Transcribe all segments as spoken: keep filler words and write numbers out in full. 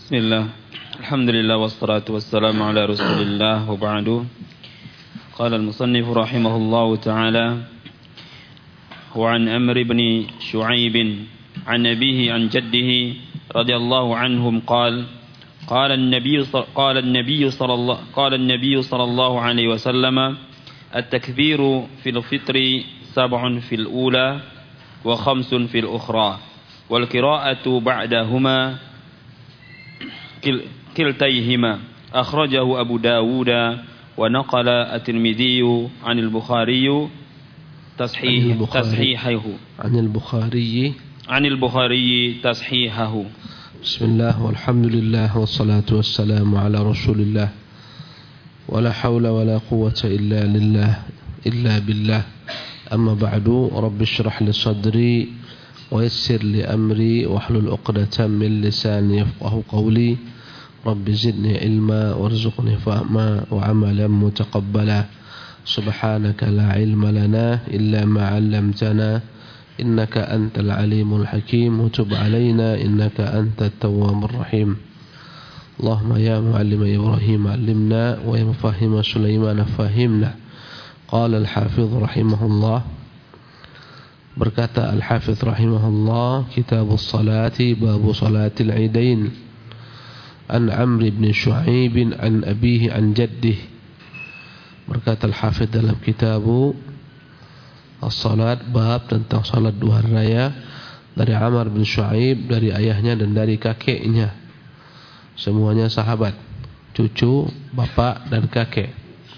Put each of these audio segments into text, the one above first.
Bismillah. Alhamdulillah wassalatu wassalamu ala Rasulillah wa ba'du. Qala al-musannif rahimahullahu ta'ala wa an Amr ibn Shu'aib an abihi an jaddihi radiyallahu anhum qala qala an-nabiy qala an-nabiy sallallahu qala an-nabiy sallallahu alaihi wasallam at-takbiru fil fitri sab'un fil ula wa khamsun fil ukhra wal qira'atu ba'dahuma كلتيهما أخرجه أبو داود ونقل الترمذي عن البخاري تصحيح تصحيحه عن البخاري عن البخاري تصحيحه. بسم الله والحمد لله والصلاة والسلام على رسول الله ولا حول ولا قوة إلا لله إلا بالله. أما بعد رب اشرح لي صدري ويسر لي أمري واحلل عقدة من لساني يفقهوا قولي. رب زدني علما وارزقني فهما وعملا متقبلا. سبحانك لا علم لنا إلا ما علمتنا إنك أنت العليم الحكيم وتب علينا إنك أنت التواب الرحيم. اللهم يا معلم إبراهيم علمنا ويا مفهم سليمان فهمنا. قال الحافظ رحمه الله berkata Al-Hafidh rahimahullah, Kitabus Salati babu salatil idain an Amr ibn Shu'aib an abihi an jaddih. Berkata Al-Hafidh dalam kitabu As-Salat bab tentang salat dua hari raya dari Amr bin Shu'aib, dari ayahnya dan dari kakeknya, semuanya sahabat, cucu, bapak dan kakek.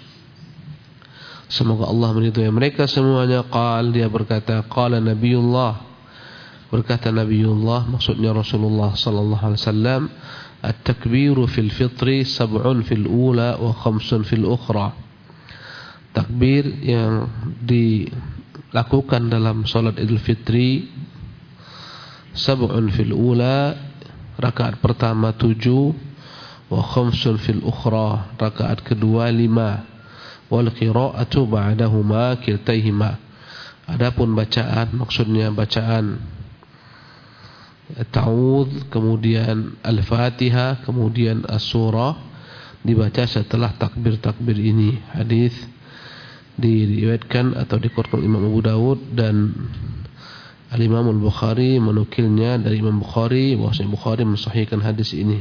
Semoga Allah meridhai mereka semuanya. Qal, dia berkata, qala Nabiullah, berkata Nabiullah, maksudnya Rasulullah sallallahu alaihi wasallam, at-takbiru fil fitri sab'un fil ula wa khamsun fil ukhra. Takbir yang dilakukan dalam salat Idul Fitri, sab'un fil ula, rakaat pertama tujuh, wa khamsun fil ukhra, rakaat kedua lima. Wal qira'atu ba'dahuma kiltaihima. Adapun bacaan, maksudnya bacaan ta'awudz, kemudian al-Fatihah, kemudian as-surah, dibaca setelah takbir-takbir ini. Hadis diriwayatkan atau dikeluarkan Imam Abu Dawud dan Al-Imam Al-Bukhari menukilnya dari Imam Bukhari, bahwasanya Bukhari mensahihkan hadis ini.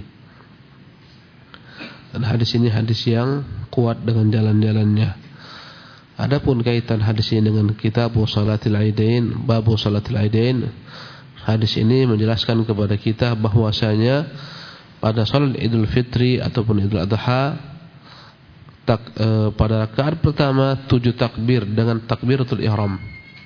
Dan hadis ini hadis yang kuat dengan jalan-jalannya. Adapun kaitan hadis ini dengan kitab Salatil Aidain, bab Salatil Aidain, hadis ini menjelaskan kepada kita bahwasanya pada salat Idul Fitri ataupun Idul Adha, tak, eh, pada rakaat pertama tujuh takbir dengan takbiratul ihram.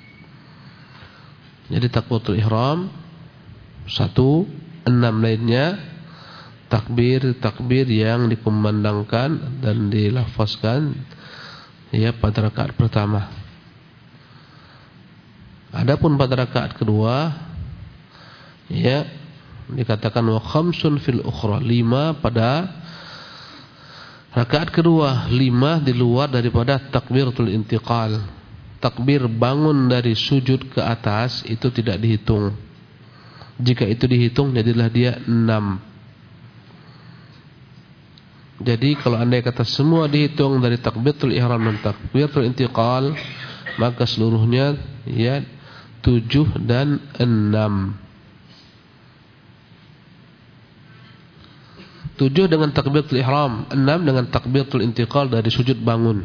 Jadi takbiratul ihram satu, enam lainnya takbir-takbir yang dikumandangkan dan dilafazkan ya pada rakaat pertama. Adapun pada rakaat kedua ya dikatakan wa khamsun fil ukhra, lima pada rakaat kedua, lima di luar daripada takbiratul intiqal. Takbir bangun dari sujud ke atas itu tidak dihitung. Jika itu dihitung jadilah dia enam. Jadi kalau andai kata semua dihitung dari takbiratul ihram dan takbiratul intiqal, maka seluruhnya ya tujuh dan enam. Tujuh dengan takbiratul ihram, enam dengan takbiratul intiqal dari sujud bangun.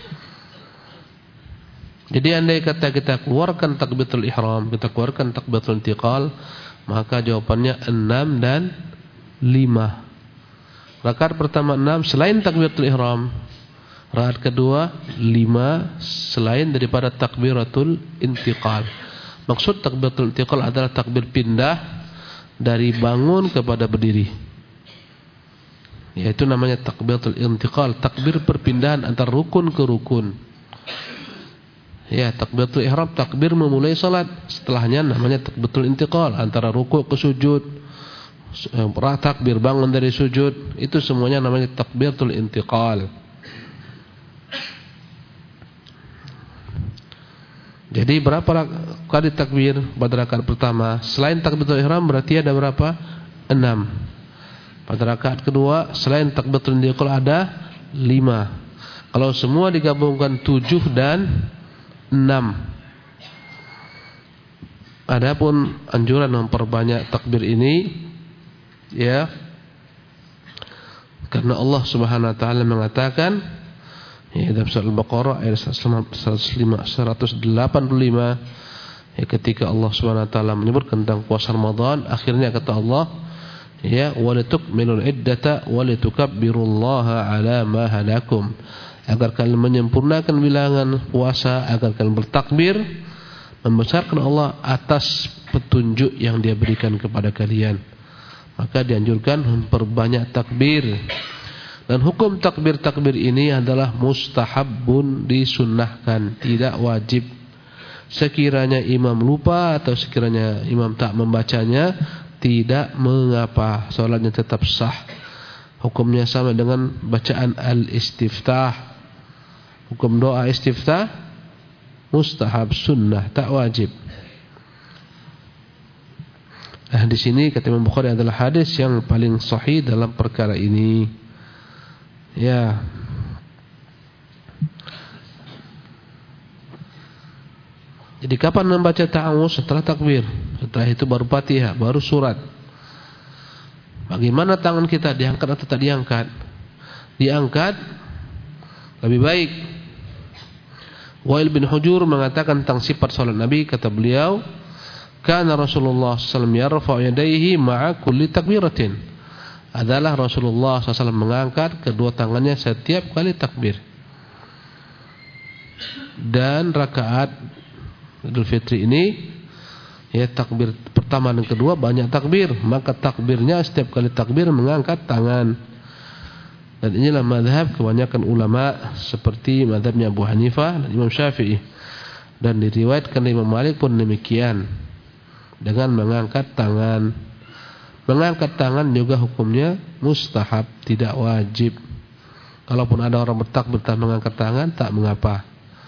Jadi andai kata kita keluarkan takbiratul ihram, kita keluarkan takbiratul intiqal, maka jawabannya enam dan lima. Rakaat pertama enam selain takbiratul ihram. Rakaat kedua lima selain daripada takbiratul intiqal. Maksud takbiratul intiqal adalah takbir pindah dari bangun kepada berdiri. Yaitu namanya takbiratul intiqal, takbir perpindahan antar rukun ke rukun. Ya, takbiratul ihram takbir memulai salat. Setelahnya namanya takbiratul intiqal, antara rukuk ke sujud. Takbir bangun dari sujud, itu semuanya namanya takbiratul intiqal. Jadi berapa kali takbir pada rakaat pertama? Selain takbiratul ihram berarti ada berapa? Enam. Pada rakaat kedua selain takbiratul intiqal ada lima. Kalau semua digabungkan tujuh dan enam. Adapun anjuran memperbanyak takbir ini, ya, karena Allah Subhanahu wa taala mengatakan, ya, dalam surah Al-Baqarah ayat seratus delapan puluh lima, ya, ketika Allah Subhanahu wa taala menyebut tentang puasa Ramadan, akhirnya kata Allah, ya, walitukmilul iddata walitukabbirullaha ala ma hadakum, agar kalian menyempurnakan bilangan puasa, agar kalian bertakbir membesarkan Allah atas petunjuk yang Dia berikan kepada kalian. Maka dianjurkan memperbanyak takbir. Dan hukum takbir-takbir ini adalah mustahabun, disunnahkan, tidak wajib. Sekiranya imam lupa atau sekiranya imam tak membacanya, tidak mengapa, salatnya tetap sah. Hukumnya sama dengan bacaan al-istiftah. Hukum doa istiftah mustahab, sunnah, tak wajib. Nah, di sini kata Imam Bukhari adalah hadis yang paling sahih dalam perkara ini. Ya. Jadi kapan membaca ta'awuz? Setelah takbir. Setelah itu baru Fatihah, baru surat. Bagaimana tangan kita, diangkat atau tak diangkat? Diangkat lebih baik. Wa'il bin Hujur mengatakan tentang sifat salat Nabi, kata beliau, kana Rasulullah sallallahu alaihi wasallam yarfa'u yadayhi ma'a kulli takbiratin. Adalah Rasulullah sallallahu alaihi wasallam mengangkat kedua tangannya setiap kali takbir. Dan rakaat Idul Fitri ini, ya, takbir pertama dan kedua banyak takbir, maka takbirnya setiap kali takbir mengangkat tangan. Dan inilah mazhab kebanyakan ulama seperti mazhabnya Abu Hanifah dan Imam Syafi'i. Dan diriwayatkan Imam Malik pun demikian, dengan mengangkat tangan. Mengangkat tangan juga hukumnya mustahab, tidak wajib. Kalaupun ada orang bertakbir tak mengangkat tangan, tak mengapa.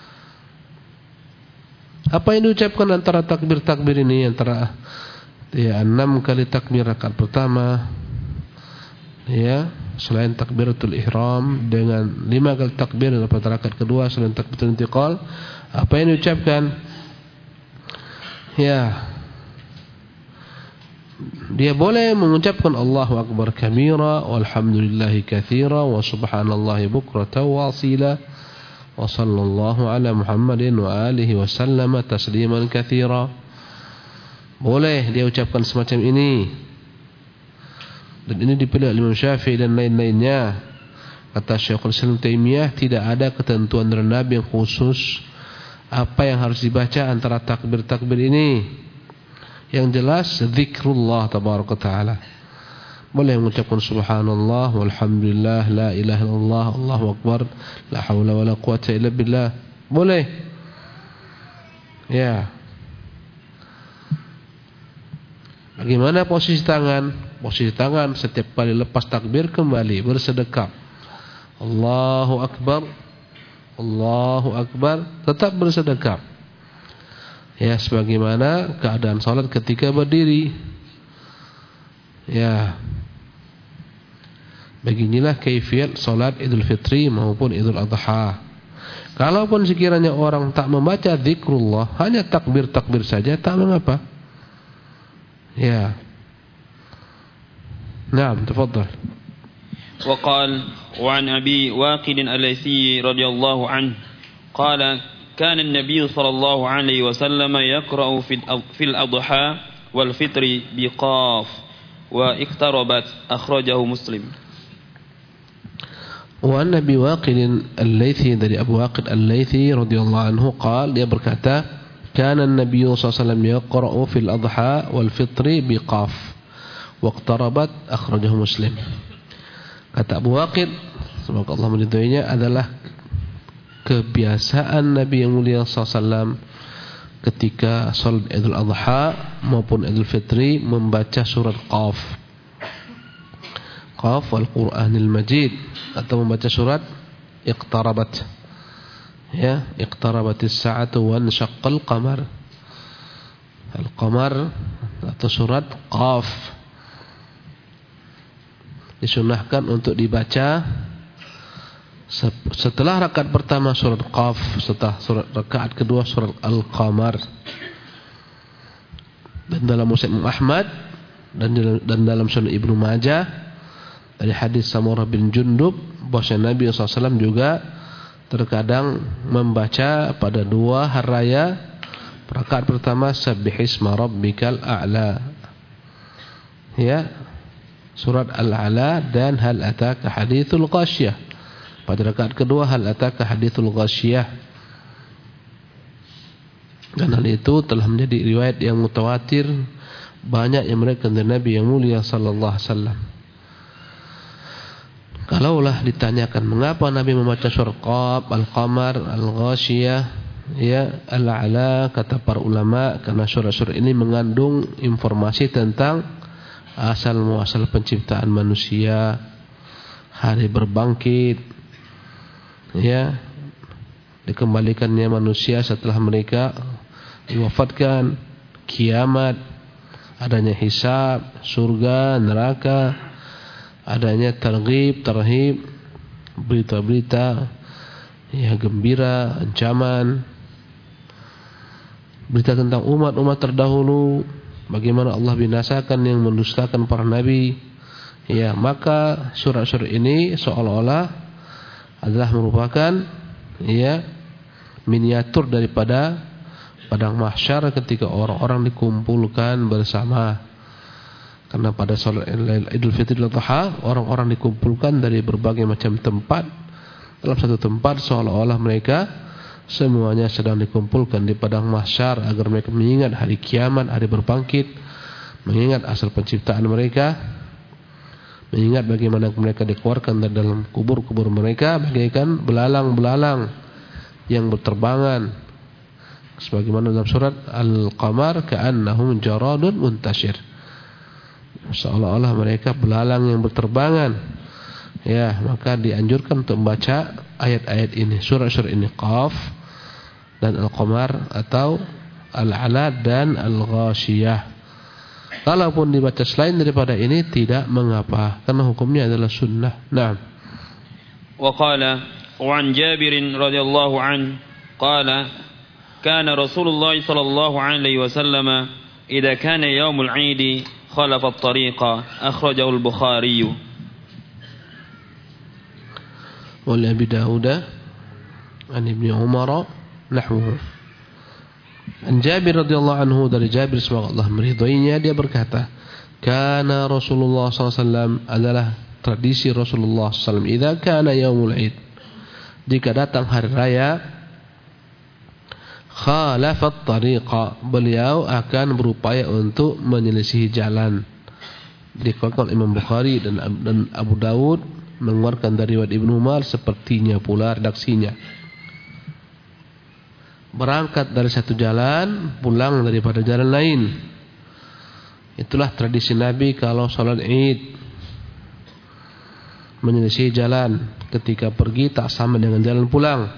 Apa yang diucapkan antara takbir-takbir ini? Antara, ya, enam kali takbir rakaat pertama, ya, selain takbiratul ihram, dengan lima kali takbir pada rakaat kedua selain takbiratul intiqal. Apa yang diucapkan? Ya, dia boleh mengucapkan Allahu akbar kabira, walhamdulillahi katsira, wa subhanallahi bukratan wa asila, wa sallallahu ala Muhammadin wa alihi wa sallama tasliman katsira. Boleh dia ucapkan semacam ini. Dan ini dipilih oleh Imam Syafi'i dan lain-lainnya. Kata Syekhul Islam Taimiyah, tidak ada ketentuan dari Nabi yang khusus apa yang harus dibaca antara takbir-takbir ini. Yang jelas zikrullah tabaraka taala. Boleh mengucapkan subhanallah walhamdulillah la ilaha illallah Allahu akbar la haula wala quwata illa billah. Boleh. Ya. Bagaimana posisi tangan? Posisi tangan setiap kali lepas takbir kembali bersedekap. Allahu akbar, Allahu akbar, tetap bersedekap. Ya, sebagaimana keadaan salat ketika berdiri. Ya. Beginilah kaifiat salat Idul Fitri maupun Idul Adha. Kalaupun sekiranya orang tak membaca zikrullah, hanya takbir-takbir saja, tak mengapa. Ya. Naam, tafadhal. Wa qala wa an Abi Waqid al-Laythi radhiyallahu anhu qala kana an-nabiy sallallahu alaihi wasallam yaqra'u fil adha wal fitri biqaf wa iqtarabat, akhrajahu Muslim. Wa an Abi Waqid al-Laythi, dari Abu Waqid al-Laythi radhiyallahu anhu, qala, dia berkata, kana an-nabiy sallallahu alaihi wasallam yaqra'u fil adha wal fitri biqaf wa iqtarabat, akhrajahu Muslim. Kata Abu Waqid, semoga Allah meridhoinya, adalah kebiasaan Nabi yang mulia sallallahu alaihi wasallam ketika salat Idul Adha maupun Idul Fitri membaca surat Qaf. Qaf wal Qur'anil Majid, atau membaca surat Iqtarabat. Ya, Iqtarabatis sa'atu wa anshaqqal qamar. Al-Qamar, atau surat Qaf. disunahkan untuk dibaca setelah rakaat pertama surat Qaf, setelah surat rakaat kedua surat Al-Qamar. Dan dalam Musnad Imam Ahmad dan dan dalam Sunan Ibnu Majah dari hadis Samurah bin Jundub bahwa Nabi sallallahu alaihi wasallam juga terkadang membaca pada dua hari raya rakaat pertama Sabbihisma rabbikal a'la, ya, surat Al-A'la dan hal ataka hadithul ghasyiyah. Pada rakaat kedua hal ataka hadithul ghasyiyah. Dan hal itu telah menjadi riwayat yang mutawatir, banyak yang meriwayatkan dari Nabi yang mulia sallallahu alaihi wasallam. Kalaulah ditanyakan mengapa Nabi membaca surat Qaf, Al-Qamar, Al-Ghasyiyah, ya, Al-A'la, kata para ulama karena surah-surah ini mengandung informasi tentang asal muasal penciptaan manusia, hari berbangkit, ya, dikembalikannya manusia setelah mereka diwafatkan, kiamat, adanya hisab, surga, neraka, adanya targhib, tarhib, berita-berita, ya, gembira, ancaman, berita tentang umat-umat terdahulu, bagaimana Allah binasakan yang mendustakan para nabi. Ya, maka surah-surah ini seolah-olah adalah merupakan, ya, miniatur daripada padang mahsyar ketika orang-orang dikumpulkan bersama. Karena pada salat Idul Fitri dan Adha orang-orang dikumpulkan dari berbagai macam tempat dalam satu tempat, seolah-olah mereka semuanya sedang dikumpulkan di padang mahsyar agar mereka mengingat hari kiamat, hari berbangkit, mengingat asal penciptaan mereka, mengingat bagaimana mereka dikeluarkan dari dalam kubur-kubur mereka bagaikan belalang-belalang yang berterbangan. Sebagaimana dalam surat Al-Qamar, ka'annahum jaradun muntashir, seolah-olah mereka belalang yang berterbangan. Ya, maka dianjurkan untuk membaca ayat-ayat ini, surah-surah ini, Qaf dan Al-Qamar atau Al-A'la dan Al-Ghasyiyah. Kalaupun dibaca selain daripada ini tidak mengapa, karena hukumnya adalah sunnah. Naam. Wa qala wa an Jabir radhiyallahu an qala kana Rasulullah sallallahu alaihi wasallam idza kana yaumul 'id khalafa at-tariqa, akhrajahu al-Bukhari. Wa li Abi Dawud an Ibnu Umar nahwuhu. An Jabir radhiyallahu anhu, dari Jabir semoga Allah meridhoinya, dia berkata, kana Rasulullah sallallahu alaihi wasallam, adalah tradisi Rasulullah sallallahu alaihi wasallam, idza kana yaumul 'id, jika datang hari raya, khalafat tariqa, beliau akan berupaya untuk menyelisihi jalan. Dikeluarkan Imam Bukhari dan, dan Abu Dawud mengeluarkan dari riwayat Ibnu Umar, sepertinya pula redaksinya. Berangkat dari satu jalan, pulang daripada jalan lain. Itulah tradisi Nabi kalau salat Id, menyelisihi jalan. Ketika pergi tak sama dengan jalan pulang.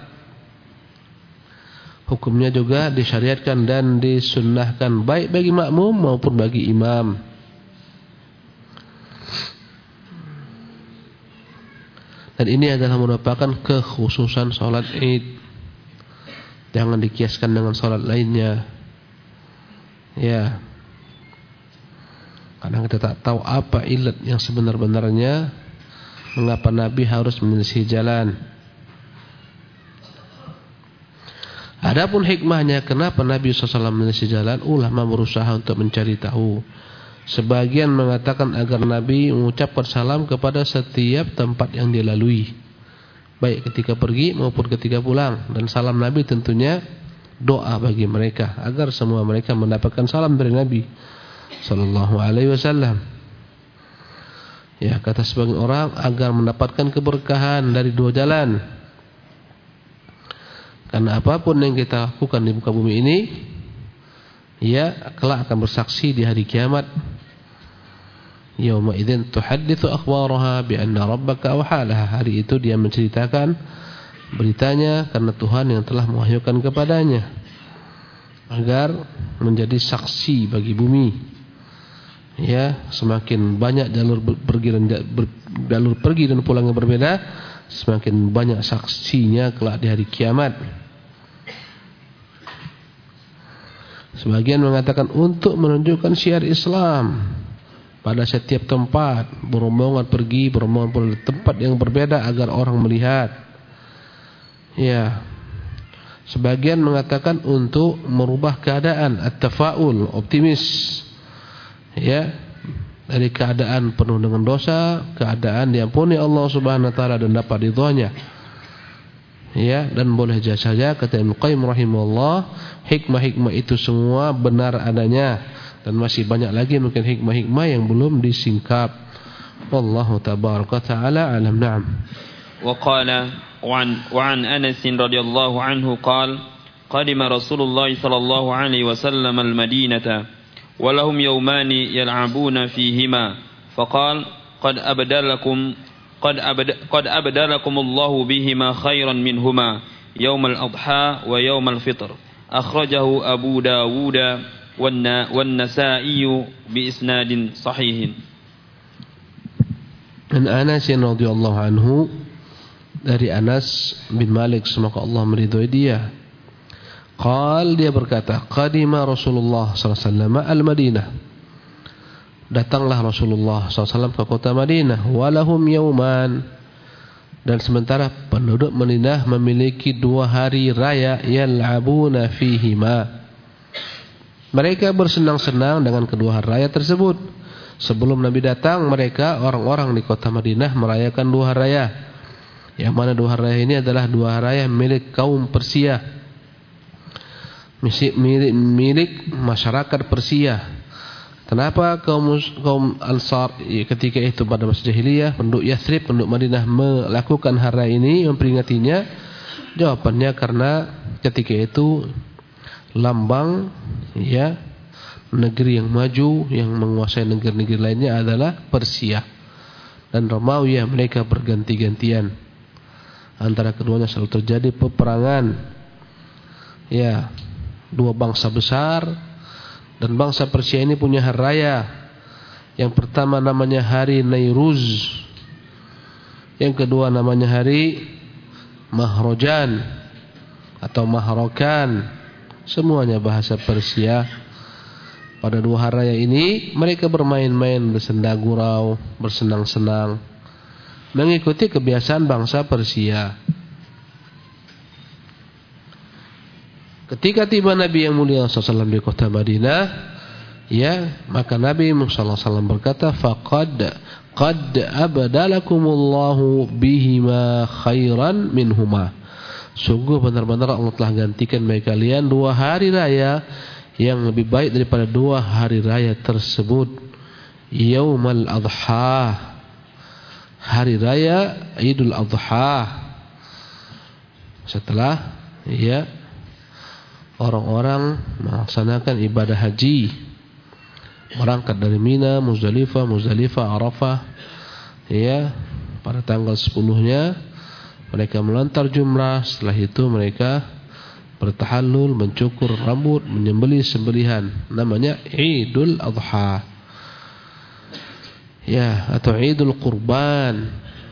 Hukumnya juga disyariatkan dan disunnahkan baik bagi makmum maupun bagi imam. Dan ini adalah merupakan kekhususan salat Id. Jangan dikiaskan dengan salat lainnya. Ya. Karena kita tak tahu apa ilat yang sebenar-benarnya mengapa Nabi harus menyelisihi jalan. Adapun hikmahnya kenapa Nabi sallallahu alaihi wasallam menyelisihi jalan, ulama berusaha untuk mencari tahu. Sebagian mengatakan agar Nabi mengucapkan salam kepada setiap tempat yang dia lalui, baik ketika pergi maupun ketika pulang. Dan salam Nabi tentunya doa bagi mereka, agar semua mereka mendapatkan salam dari Nabi sallallahu alaihi wasallam. Ya, kata sebagian orang, agar mendapatkan keberkahan dari dua jalan. Karena apapun yang kita lakukan di muka bumi ini, ya, kelak akan bersaksi di hari kiamat. Yauma idzin tuhadditsu akhbaraha bi anna rabbaka awhalaha. Hari itu dia menceritakan beritanya karena Tuhan yang telah mewahyukan kepadanya, agar menjadi saksi bagi bumi. Ya, semakin banyak jalur bergiran jalur pergi dan pulang yang berbeda, semakin banyak saksinya kelak di hari kiamat. Sebagian mengatakan untuk menunjukkan syiar Islam pada setiap tempat, berombongan pergi, berombongan pulang di tempat yang berbeda agar orang melihat. Ya. Sebagian mengatakan untuk merubah keadaan, at-tafaul, optimis. Ya. Dari keadaan penuh dengan dosa, keadaan diampuni Allah Subhanahu wa taala dan dapat ridhonya. Ya, dan boleh saja kata Ibnu Qayyim rahimahullah, hikmah-hikmah itu semua benar adanya dan masih banyak lagi mungkin hikmah-hikmah yang belum disingkap. Wallahu tabaraka taala alam. Na'am. Wa qala wa an wa an Anas radhiyallahu anhu qala qadima Rasulullah sallallahu alaihi wasallam al-Madinata ولهم يومان يلعبون فيهما فقال قد أبدلكم قد أبد قد أبدلكم الله بهما خيرا منهما يوم الأضحى ويوم الفطر أخرجه أبو داود والنسائي بإسناد صحيح. Dan Anas radhiyallahu anhu, dari Anas bin Malik semoga Allah meridhoi dia, qal, dia berkata, qadima Rasulullah sallallahu alaihi wasallam al-Madinah, datanglah Rasulullah sallallahu alaihi wasallam ke kota Madinah, walahum yauman, dan sementara penduduk Madinah memiliki dua hari raya, yal'abuna fihima, mereka bersenang-senang dengan kedua hari raya tersebut. Sebelum Nabi datang, mereka orang-orang di kota Madinah merayakan dua hari raya, yang mana dua hari raya ini adalah dua hari raya milik kaum Persia, milik, milik masyarakat Persia. Kenapa kaum kaum Ansar ketika itu pada masa jahiliyah, penduduk Yathrib, penduduk Madinah melakukan hari ini, memperingatinya? Jawabannya karena ketika itu lambang ya negeri yang maju yang menguasai negeri-negeri lainnya adalah Persia dan Romawi. Mereka berganti-gantian, antara keduanya selalu terjadi peperangan. Ya, dua bangsa besar, dan bangsa Persia ini punya hari raya. Yang pertama namanya hari Nairuz, yang kedua namanya hari Mahrojan atau Mahrokan, semuanya bahasa Persia. Pada dua hari raya ini mereka bermain-main, bersenda gurau, bersenang-senang, mengikuti kebiasaan bangsa Persia. Ketika tiba Nabi yang mulia sallallahu alaihi wasallam di kota Madinah, ya, maka Nabi sallallahu alaihi wasallam berkata, faqad qad abdalakumullahu bihima khairan minhuma, sungguh benar-benar Allah telah gantikan bagi kalian dua hari raya yang lebih baik daripada dua hari raya tersebut. Yaumal Adha, hari raya Idul Adha, setelah ya orang-orang melaksanakan ibadah haji, berangkat dari Mina, Muzdalifah, Muzdalifah, Arafah, ya, pada tanggal sepuluhnya mereka melontar jumrah. Setelah itu mereka bertahallul, mencukur rambut, menyembelih sembelihan, namanya Idul Adha, ya, atau Idul Qurban.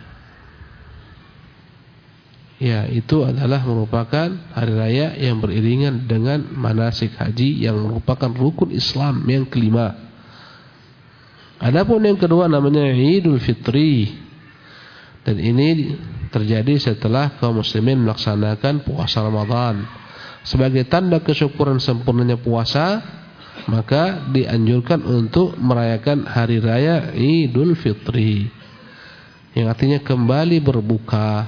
Ya, itu adalah merupakan hari raya yang beriringan dengan manasik haji yang merupakan rukun Islam yang kelima. Adapun yang kedua namanya Idul Fitri, dan ini terjadi setelah kaum muslimin melaksanakan puasa Ramadan. Sebagai tanda kesyukuran sempurnanya puasa, maka dianjurkan untuk merayakan hari raya Idul Fitri, yang artinya kembali berbuka.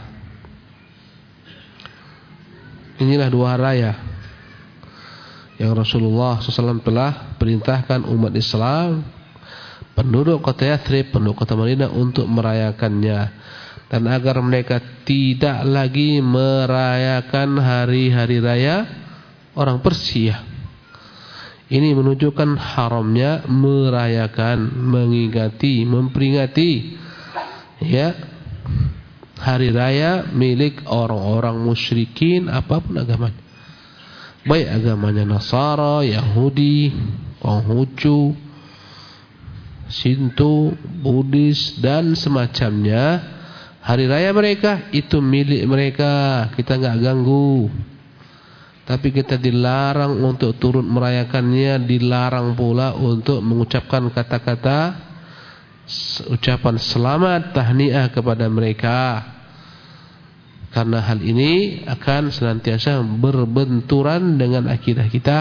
Inilah dua hari raya yang Rasulullah shallallahu alaihi wasallam telah perintahkan umat Islam, penduduk kota Yathrib, penduduk kota Madinah, untuk merayakannya, dan agar mereka tidak lagi merayakan hari-hari raya orang Persia. Ini menunjukkan haramnya merayakan, mengingati, memperingati ya hari raya milik orang-orang musyrikin apapun agamanya, baik agamanya Nasara, Yahudi, Konghucu, Shinto, Buddhis dan semacamnya, hari raya mereka itu milik mereka, kita nggak ganggu. Tapi kita dilarang untuk turut merayakannya, dilarang pula untuk mengucapkan kata-kata ucapan selamat tahniah kepada mereka. Karena hal ini akan senantiasa berbenturan dengan akidah kita.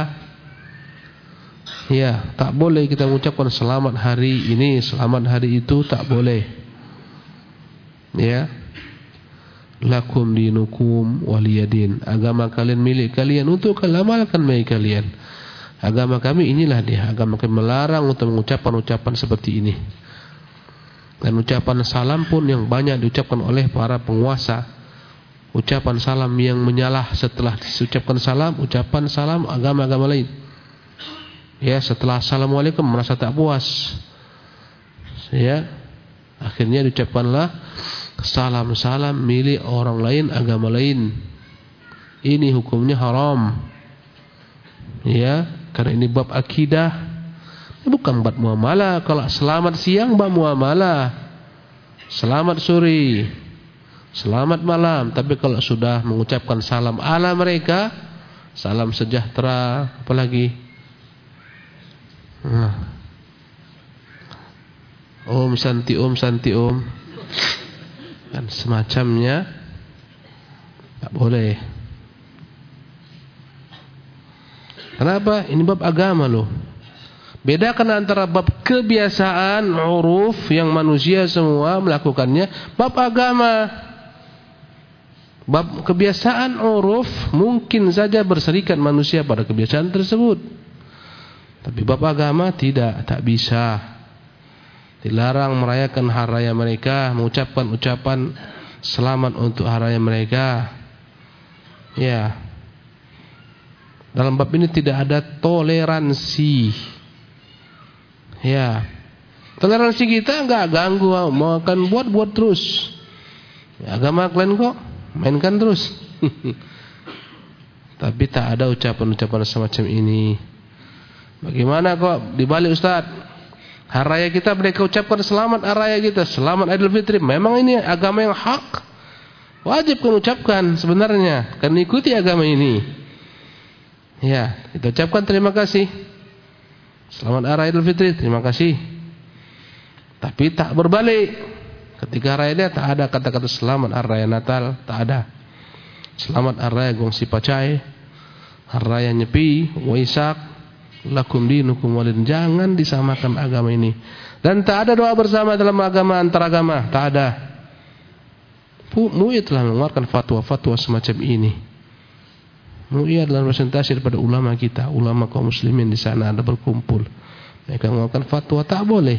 Ya, tak boleh kita mengucapkan selamat hari ini, selamat hari itu, tak boleh. Ya. Lakum dinukum waliyadin. Agama kalian milik kalian, untuk kalian amalkan baik kalian. Agama kami inilah dia. Agama kami melarang untuk mengucapkan ucapan seperti ini. Dan ucapan salam pun yang banyak diucapkan oleh para penguasa. Ucapan salam yang menyalah setelah diucapkan salam, ucapan salam agama-agama lain. Ya, setelah assalamualaikum merasa tak puas. Ya, akhirnya diucapkanlah salam-salam milik orang lain, agama lain. Ini hukumnya haram. Ya, karena ini bab akidah. Ini bukan bab muamalah. Kalau selamat siang bab muamalah, selamat sore, selamat malam. Tapi kalau sudah mengucapkan salam ala mereka, salam sejahtera, apalagi nah. Om santi om santi om dan semacamnya, tak boleh. Kenapa? Ini bab agama loh. Bedakan antara bab kebiasaan, uruf yang manusia semua melakukannya, bab agama. Bab kebiasaan, uruf mungkin saja berserikat manusia pada kebiasaan tersebut. Tapi bab agama tidak, tak bisa. Dilarang merayakan hari raya mereka, mengucapkan ucapan selamat untuk hari raya mereka. Ya. Dalam bab ini tidak ada toleransi. Ya. Toleransi kita enggak ganggu, mau akan buat-buat terus. Ya, agama kalian kok mainkan terus. Tapi tak ada ucapan-ucapan semacam ini. Bagaimana kok dibalik Ustaz? Hari raya kita mereka ucapkan selamat hari raya kita, selamat Idul Fitri. Memang ini agama yang hak. Wajib kan ucapkan sebenarnya, kan ikuti agama ini. Ya, kita ucapkan terima kasih. Selamat hari raya Idul Fitri, terima kasih. Tapi tak berbalik. Ketika hari raya tak ada kata-kata selamat hari raya Natal, tak ada. Selamat hari raya Gongsi Pacai, hari raya Nyepi, Waisak, lakum dinukum walin. Jangan disamakan agama ini. Dan tak ada doa bersama dalam agama antar agama, tak ada. M U I telah mengeluarkan fatwa-fatwa semacam ini. M U I adalah representasi daripada ulama kita, ulama kaum muslimin di sana ada berkumpul. Mereka mengeluarkan fatwa tak boleh.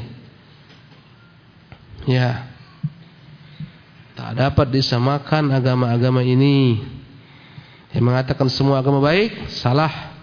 Ya. Tak dapat disamakan agama-agama ini. Yang mengatakan semua agama baik, salah.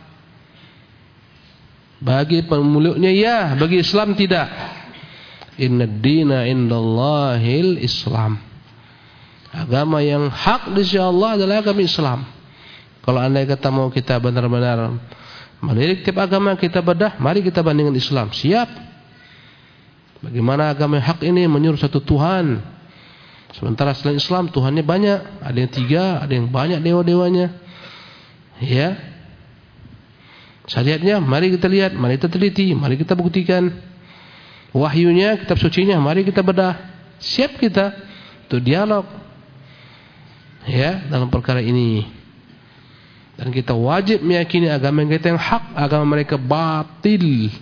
Bagi pemeluknya ya, bagi Islam tidak. Inna dina indallahil Islam. Agama yang hak di sisi Allah adalah agama Islam. Kalau andai kata mau kita benar-benar melirik tiap agama kita bedah, mari kita bandingkan Islam. Siap. Bagaimana agama yang hak ini menyuruh satu Tuhan. Sementara selain Islam Tuhannya banyak, ada yang tiga, ada yang banyak dewa-dewanya. Ya. Syariatnya mari kita lihat, mari kita teliti, mari kita buktikan. Wahyunya, kitab sucinya mari kita bedah. Siap kita untuk dialog. Ya, dalam perkara ini. Dan kita wajib meyakini agama kita yang hak, agama mereka batil.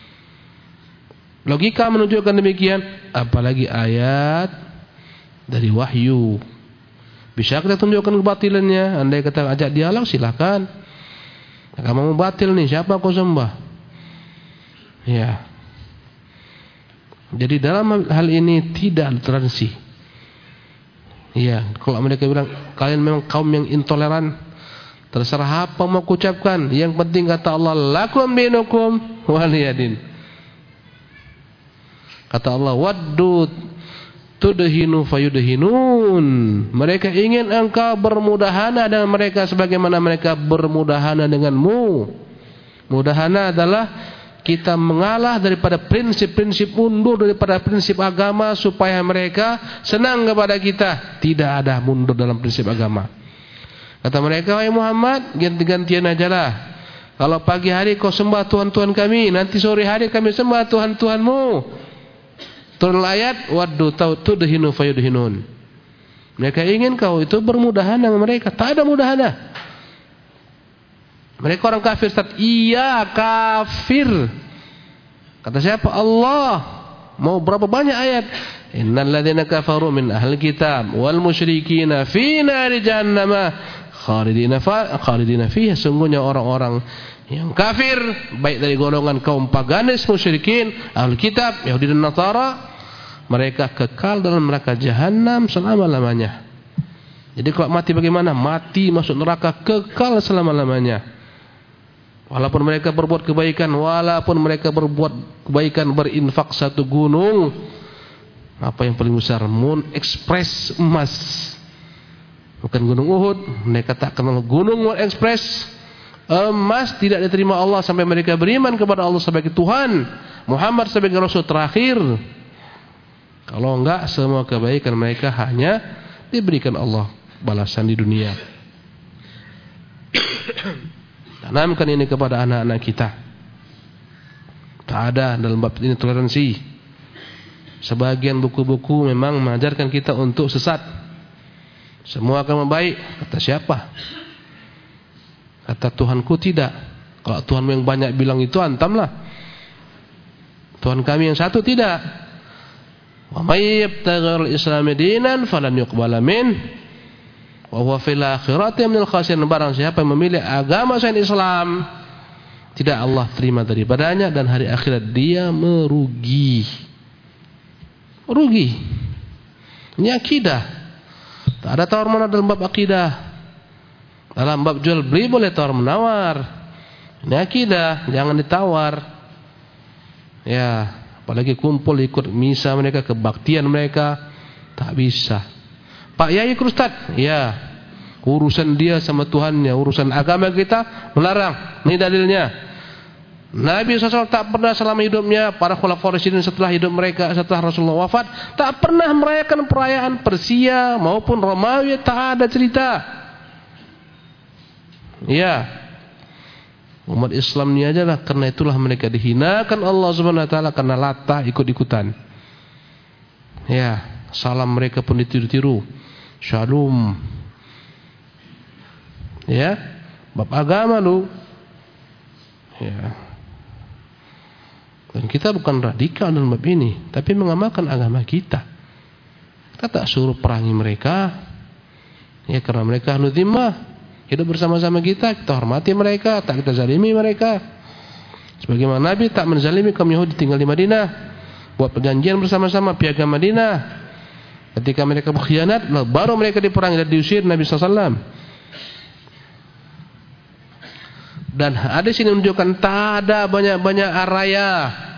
Logika menunjukkan demikian, apalagi ayat dari wahyu. Bisa kita tunjukkan kebatilannya. Andai kita ajak dialog, silakan. Agama batil nih, siapa kau sembah? Ya. Jadi dalam hal ini tidak toleransi. Ya, kalau mereka bilang kalian memang kaum yang intoleran, terserah apa mau ucapkan, yang penting kata Allah lakum dinukum waliyadin. Kata Allah waddud tudhinu fayudhinun. Mereka ingin engkau bermudahana dengan mereka sebagaimana mereka bermudahana denganmu. Mudahana adalah kita mengalah daripada prinsip-prinsip, mundur daripada prinsip agama supaya mereka senang kepada kita. Tidak ada mundur dalam prinsip agama. Kata mereka, wahai Muhammad, ganti-gantian ajalah. Kalau pagi hari kau sembah Tuhan-Tuhan kami, nanti sore hari kami sembah Tuhan-Tuhanmu. Turun ayat, waddu tudhinu fayudhinun. Mereka ingin kau itu bermudahan dengan mereka. Tak ada mudahan. Mereka orang kafir. Iya, kafir. Kata siapa? Allah. Mau berapa banyak ayat? Innal ladzina kafaru min ahli kitab wal musyrikina fi nari jahannam khalidina fa khalidina fiha. Sungguhnya orang-orang yang kafir, baik dari golongan kaum paganis, musyrikin, ahli kitab, Yahudi dan Nasara, mereka kekal dalam neraka jahanam selama-lamanya. Jadi kalau mati bagaimana? Mati masuk neraka kekal selama-lamanya. Walaupun mereka berbuat kebaikan, walaupun mereka berbuat kebaikan, berinfak satu gunung, apa yang paling besar? Moon Express emas. Bukan gunung Uhud. Mereka tak kenal gunung Moon Express emas, tidak diterima Allah sampai mereka beriman kepada Allah sebagai Tuhan, Muhammad sebagai Rasul terakhir. Kalau enggak, semua kebaikan mereka hanya diberikan Allah balasan di dunia. Tanamkan ini kepada anak-anak kita. Tak ada dalam bab ini toleransi. Sebagian buku-buku memang mengajarkan kita untuk sesat. Semua akan membaik. Kata siapa? Kata Tuhanku tidak. Kalau Tuhanmu yang banyak bilang itu, antamlah. Tuhan kami yang satu tidak. Wa may yabtaghi al-islama dinan falan yuqbala min wa huwa fil akhirati minal khasirin. Barang siapa yang memilih agama selain Islam, tidak Allah terima daripadanya, dan hari akhirat dia merugi. Rugi. Ini akidah. Tak ada tawar menawar dalam bab akidah. Dalam bab jual beli boleh tawar menawar. Ini akidah, jangan ditawar. Ya, apalagi kumpul ikut misa mereka, kebaktian mereka, tak bisa. Pak Yai Krustat, ya, urusan dia sama Tuhannya, urusan agama kita melarang. Ini dalilnya. Nabi shallallahu alaihi wasallam tak pernah selama hidupnya, para khulafaur rasyidin setelah hidup mereka, setelah Rasulullah wafat, tak pernah merayakan perayaan Persia maupun Romawi, tak ada cerita. Ya, umat Islam ini aja lah, karena itulah mereka dihinakan Allah Subhanahu wa taala karena latah ikut-ikutan. Ya, salam mereka pun ditiru-tiru. Shalom. Ya, bab agama lu. Ya. Dan kita bukan radikal dalam bab ini, tapi mengamalkan agama kita. Kita tak suruh perangi mereka. Ya, karena mereka ahlu dhimmah, hidup bersama-sama kita, kita hormati mereka, tak kita zalimi mereka. Sebagaimana Nabi tak menzalimi kaum Yahudi tinggal di Madinah, buat perjanjian bersama-sama piagam Madinah. Ketika mereka berkhianat, baru mereka diperangi dan diusir Nabi sallallahu alaihi wasallam. Dan hadis ini menunjukkan tak ada banyak-banyak raya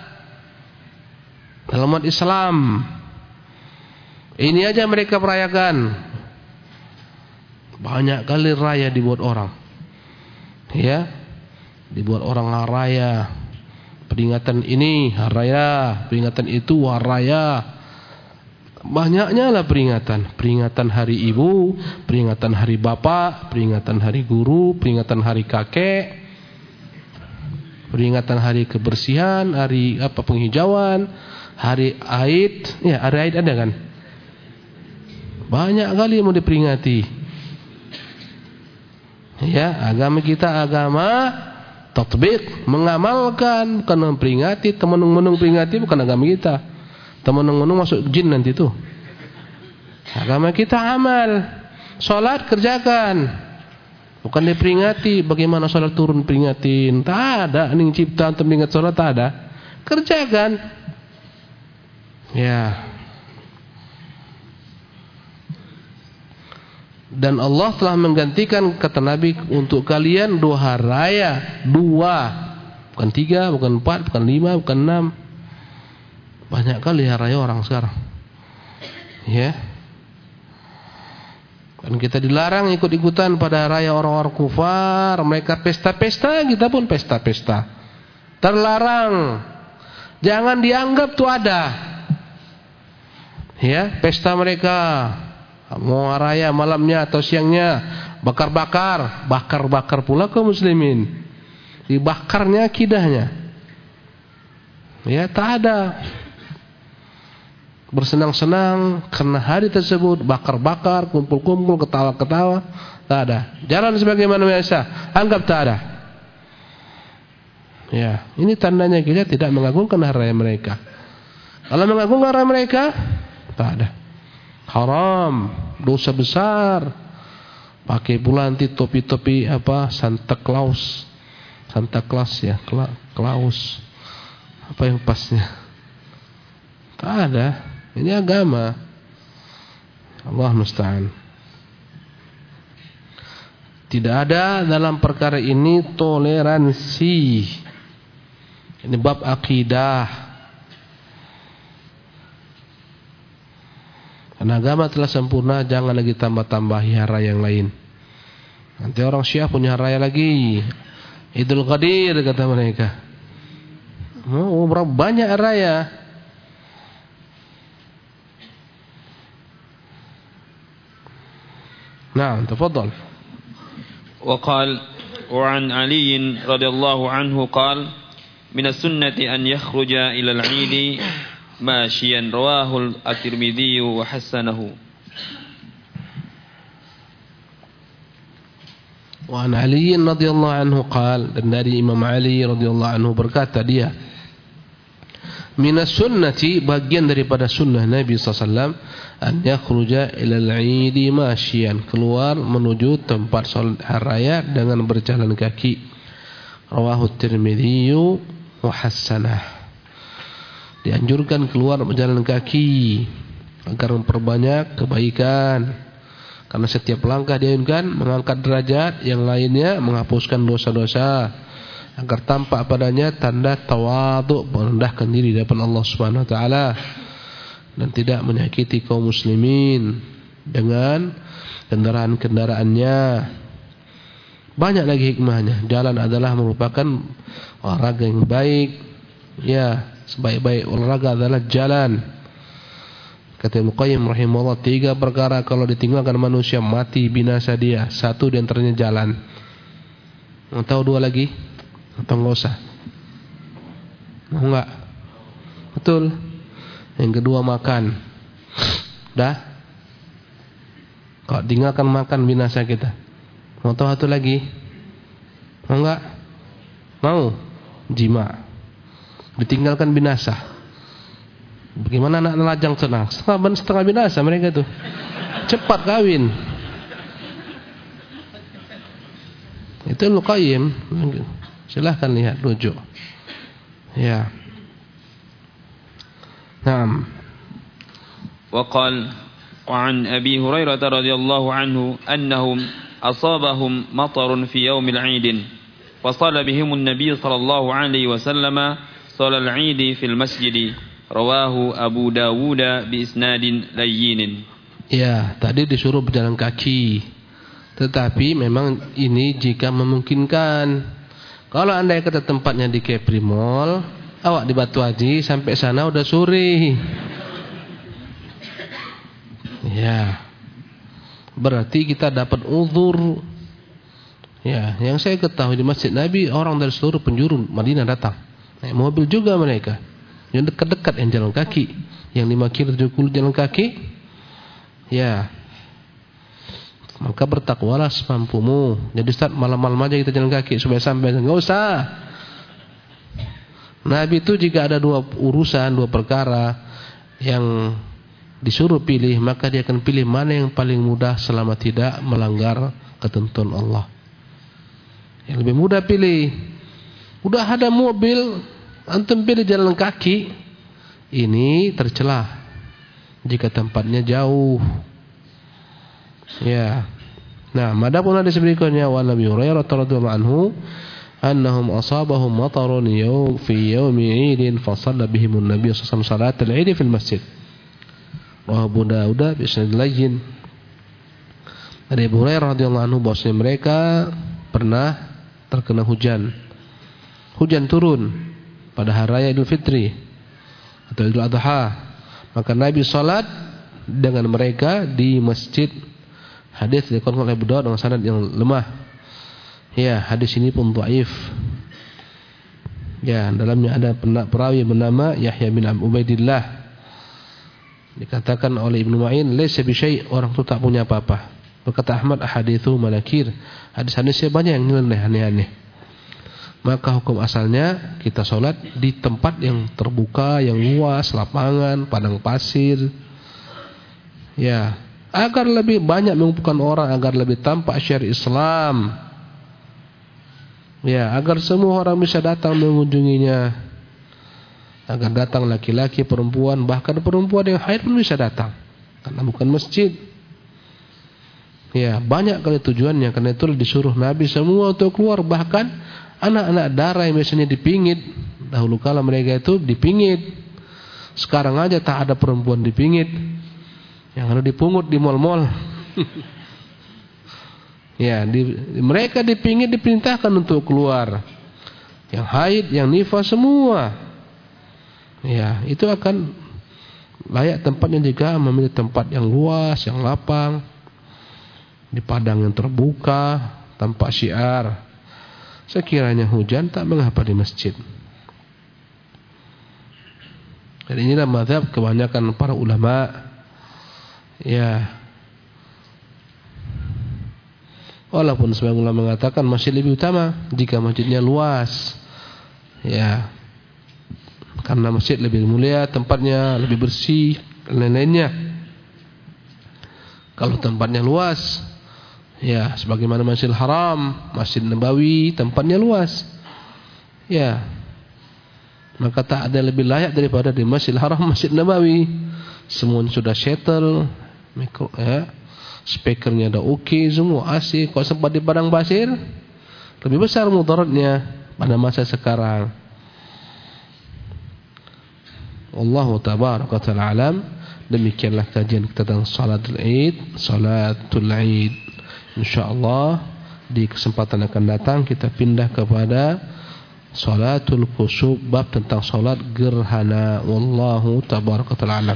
dalam umat Islam. Ini aja mereka merayakan. Banyak kali raya dibuat orang. Ya, dibuat orang raya. Peringatan ini hari raya, peringatan itu hari raya. Banyaknya lah peringatan. Peringatan hari ibu, peringatan hari bapak, peringatan hari guru, peringatan hari kakek, peringatan hari kebersihan, hari apa penghijauan, hari Aid. Ya, hari Aid ada kan? Banyak kali mau diperingati. Ya, agama kita agama tatbiq, mengamalkan, bukan memperingati. Temenung-menung peringati bukan agama kita. Temenung-menung masuk jin nanti tuh. Agama kita amal. Salat kerjakan. Bukan diperingati. Bagaimana salat turun peringatin. Tak ada. Ini ciptaan untuk mengingat salat, tak ada. Kerjakan. Ya. Dan Allah telah menggantikan, kata Nabi, untuk kalian dua hari raya. Dua. Bukan tiga, bukan empat, bukan lima, bukan enam. Banyak kali hari raya orang sekarang. Ya. Dan kita dilarang ikut-ikutan pada raya orang-orang kufar. Mereka pesta-pesta, kita pun pesta-pesta. terlarang. Jangan dianggap tuh ada. Ya, pesta mereka, mau raya malamnya atau siangnya, bakar-bakar, bakar-bakar pula kaum muslimin. Dibakarnya akidahnya. Ya, tak ada. Bersenang-senang karena hari tersebut, bakar-bakar, kumpul-kumpul, ketawa-ketawa, tak ada. Jalan sebagaimana biasa, anggap tak ada. Ya, ini tandanya kita tidak mengagungkan hari raya mereka. Kalau mengagungkan hari mereka, tak ada. Haram, dosa besar. Pakai pula nanti topi-topi apa, Santa Claus. Santa Claus ya, Claus. Apa yang pasnya? Tak ada. Ini agama. Allah musta'an. Tidak ada dalam perkara ini toleransi. Ini bab akidah. Karena agama telah sempurna, jangan lagi tambah-tambahi hari raya yang lain. Nanti orang Syiah punya hari raya lagi, Idul Qadir kata mereka. Oh, berapa banyak hari raya. Nah, tafadhal. وقال وعن علي رضي الله عنه قال من السنة أن يخرج إلى العيد ماشيا رواه الترمذي وحسنه. وعن علي رضي الله عنه قال, dan dari Imam Ali radhiyallahu anhu berkata dia, minas sunnati, bagian daripada sunnah Nabi sallallahu alaihi wasallam, an yakhruja ilal idi masyian, keluar menuju tempat salat hari raya dengan berjalan kaki. Rawahu Tirmidzi wa hasanah. Dianjurkan keluar berjalan kaki agar memperbanyak kebaikan, karena setiap langkah dianjurkan mengangkat derajat, yang lainnya menghapuskan dosa-dosa, agar tampak padanya tanda tawadhu, merendahkan diri di hadapan Allah Subhanahu wa taala, dan tidak menyakiti kaum muslimin dengan kendaraan-kendaraannya. Banyak lagi hikmahnya. Jalan adalah merupakan olahraga yang baik. Ya, sebaik-baik olahraga adalah jalan. Kata Ibnu Qayyim rahimahullah, tiga perkara kalau ditinggalkan manusia mati binasa dia. Satu di antaranya jalan. Mau tahu dua lagi? Atau enggak usah? Mau enggak? Betul. Yang kedua makan. Dah? Kalau tinggalkan makan binasa kita. Mau tahu satu lagi? Mau enggak? Mau? Jima. Ditinggalkan binasa. Bagaimana anak lajang senang? Setengah, setengah binasa mereka tuh. Cepat kawin. Itu Ibnu Qayyim. Silahkan lihat, rujuk. Ya. Naam. وقال وعن أبي هريرة رضي الله عنه أنهم أصابهم مطر في يوم العيد فصلى بهم النبي صلى الله عليه وسلم صلى العيد في المسجد رواه أبو داود بإسناد لين. Ya, tadi disuruh berjalan kaki. Tetapi memang ini jika memungkinkan. Kalau anda kata tempatnya di Kepri Mall, awak di Batu Haji sampai sana udah sore. Ya, berarti kita dapat uzur. Ya, yang saya ketahui di Masjid Nabi orang dari seluruh penjuru Madinah datang. Naik mobil juga mereka. Yang dekat-dekat yang jalan kaki, yang lima kilo tujuh kilo jalan kaki. Ya. Maka bertakwalah semampumu. Jadi Ustaz, malam-malam aja kita jalan kaki supaya sampai. Enggak usah. Nabi itu jika ada dua urusan, dua perkara yang disuruh pilih, maka dia akan pilih mana yang paling mudah selama tidak melanggar ketentuan Allah. Yang lebih mudah pilih. Udah ada mobil, antum pilih jalan kaki, ini tercelah jika tempatnya jauh. Ya. Nah, adapun hadis berikutnya, wa Nabi Hurairah radhiyallahu anhu annahum asabahum matarun yawm fi yawmi 'idin fa shalla bihim an-nabiy sallallahu alaihi wasallam salat al-'id fil masjid. Wa Abu Dawud bi isnad layyin. Dari Abu Hurairah radhiyallahu anhu bahwasanya mereka pernah terkena hujan. Hujan turun pada hari raya Idul Fitri atau Idul Adha. Maka Nabi salat dengan mereka di masjid. Hadis dikeluarkan oleh Abu Dawud dengan sanad yang lemah. Ya, hadis ini pun dhaif. Ya, dalamnya ada perawi bernama Yahya bin Ubaidillah. Dikatakan oleh Ibnu Ma'in, "Laisa bi syai'," orang itu tak punya apa-apa. Berkata Ahmad, "Ahaditsu manakir." Hadis-hadisnya banyak yang nyeleneh, aneh-aneh. Maka hukum asalnya kita sholat di tempat yang terbuka, yang luas, lapangan, padang pasir. Ya, agar lebih banyak mengumpulkan orang, agar lebih tampak syiar Islam. Ya, agar semua orang bisa datang mengunjunginya. Agar datang laki-laki, perempuan, bahkan perempuan yang haid pun bisa datang. Karena bukan masjid. Ya, banyak kali tujuannya. Karena itu disuruh Nabi semua untuk keluar. Bahkan anak-anak darah yang biasanya dipingit. Dahulu kala mereka itu dipingit. Sekarang aja tak ada perempuan dipingit. Yang ada dipungut di mal-mal. Ya, di, mereka dipingit, diperintahkan untuk keluar. Yang haid, yang nifas, semua. Ya, itu akan layak tempatnya juga memilih tempat yang luas, yang lapang, di padang yang terbuka, tanpa syiar. Sekiranya hujan tak mengapa di masjid. Dan inilah mazhab kebanyakan para ulama. Ya, walaupun sebagian ulama mengatakan masih lebih utama jika masjidnya luas. Ya, karena masjid lebih mulia, tempatnya lebih bersih, dan lain-lainnya. Kalau tempatnya luas, ya sebagaimana Masjidil Haram, Masjid Nabawi, tempatnya luas. Ya, maka tak ada lebih layak daripada di Masjidil Haram, Masjid Nabawi. Semuanya sudah settle, mikro, ya, speakernya ada oke, okay, semua asik. Kalau sempat di padang pasir, lebih besar mudaratnya pada masa sekarang. Wallahu tabaraka ta'ala alam. Demikianlah kajian kita tentang salatul Id, salatul Id. Insyaallah di kesempatan akan datang kita pindah kepada salatul khusuf, bab tentang salat gerhana. Wallahu tabaraka ta'ala alam.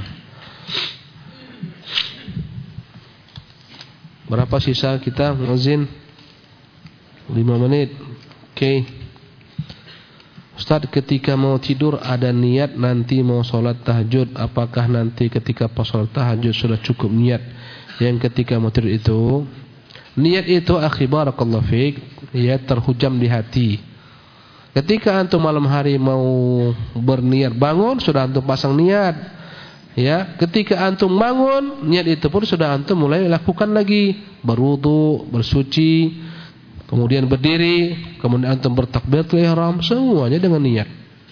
Berapa sisa kita, muazzin? lima menit. Oke. Okay. Ustaz, ketika mau tidur ada niat nanti mau sholat tahajud, apakah nanti ketika pas sholat tahajud sudah cukup niat yang ketika mau tidur itu? Niat itu akhi barakallahu fiik, ya, terhujam di hati. Ketika antum malam hari mau berniat bangun, sudah antum pasang niat. Ya, ketika antum bangun, niat itu pun sudah antum mulai lakukan lagi, berwudu, bersuci, kemudian berdiri, kemudian antum bertakbiratul ihram, semuanya dengan niat.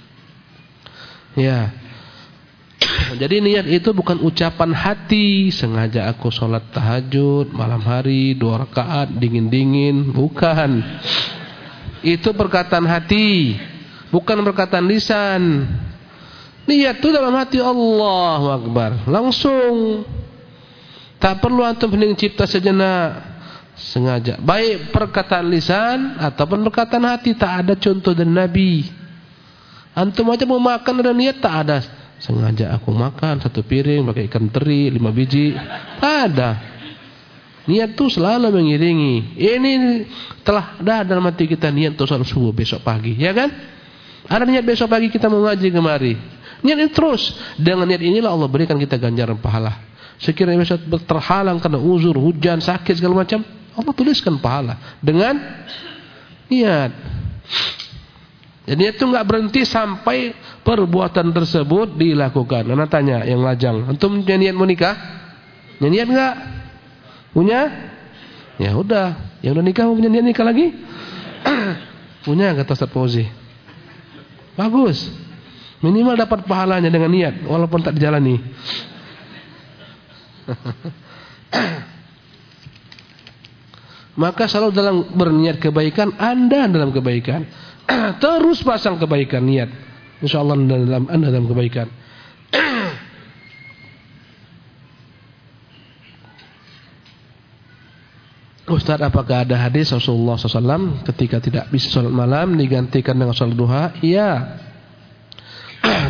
Ya. Jadi niat itu bukan ucapan hati, sengaja aku sholat tahajud malam hari dua rakaat dingin-dingin, bukan. Itu perkataan hati, bukan perkataan lisan. Niat itu dalam hati, Allahu Akbar, langsung. Tak perlu antum hening cipta sejenak. Sengaja, baik perkataan lisan ataupun perkataan hati. Tak ada contoh dari Nabi. Antum aja mau makan ada niat, tak ada. Sengaja aku makan satu piring pakai ikan teri lima biji, tak ada. Niat itu selalu mengiringi. Ini telah ada dalam hati kita niat untuk sholat subuh besok pagi, ya kan? Ada niat besok pagi kita mau ngaji kemari. Niat ini terus. Dengan niat inilah Allah berikan kita ganjaran pahala. Sekiranya besok terhalang karena uzur, hujan, sakit segala macam, Allah tuliskan pahala dengan niat. Jadi niat itu enggak berhenti sampai perbuatan tersebut dilakukan. Anak tanya yang lajang, antum punya niat mau nikah? Punya niat enggak? Punya? Ya udah, yang udah nikah mau punya niat nikah lagi? Punya, kata Ustaz Fauzi. Bagus. Minimal dapat pahalanya dengan niat walaupun tak dijalani. Maka selalu dalam berniat kebaikan, Anda dalam kebaikan. Terus pasang kebaikan niat, insyaallah Anda dalam Anda dalam kebaikan. Ustaz, apakah ada hadis Rasulullah shallallahu alaihi wasallam ketika tidak bisa sholat malam digantikan dengan sholat duha? Iya.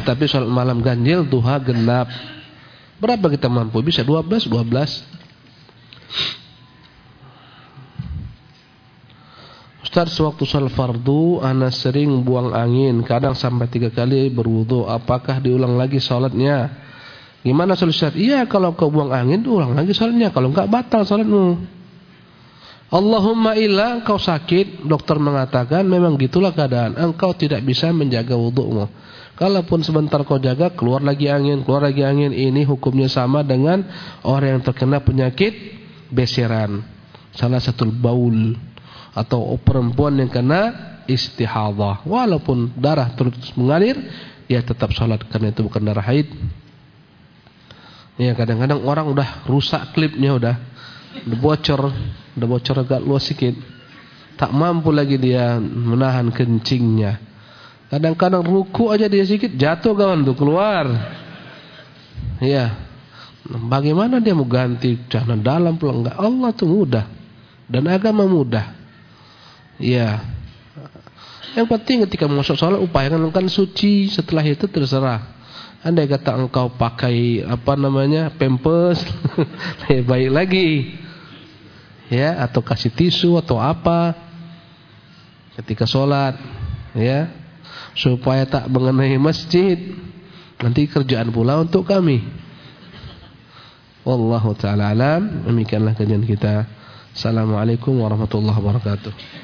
Tapi sholat malam ganjil, duha genap. Berapa kita mampu? Bisa dua belas, dua belas. Ustaz, sewaktu sholat fardu ana sering buang angin, kadang sampai tiga kali berwudu. Apakah diulang lagi sholatnya? Gimana solusinya? Iya, kalau kau buang angin, ulang lagi sholatnya. Kalau enggak, batal sholatmu. Allahumma illa engkau sakit, dokter mengatakan memang gitulah keadaan, engkau tidak bisa menjaga wudu'mu. Kalaupun sebentar kau jaga, keluar lagi angin, keluar lagi angin. Ini hukumnya sama dengan orang yang terkena penyakit besiran, salah satu baul, atau perempuan yang kena istihadah. Walaupun darah terus mengalir, dia tetap sholat karena itu bukan darah haid. Ya, kadang-kadang orang udah rusak klipnya, udah, udah bocor, udah bocor agak luas sedikit, tak mampu lagi dia menahan kencingnya. Kadang-kadang ruku aja dia sedikit jatuh kawan tuh keluar. Ya, bagaimana dia mau ganti celana dalam pula? Enggak, Allah tuh mudah dan agama mudah. Ya, yang penting ketika masuk sholat upayakan kan suci. Setelah itu terserah. Andai kata engkau pakai apa namanya pampers, lebih baik lagi. Ya, atau kasih tisu atau apa ketika sholat, ya, supaya tak mengenai masjid. Nanti kerjaan pula untuk kami. Wallahu ta'ala alam. Demikianlah kajian kita. Assalamualaikum warahmatullahi wabarakatuh.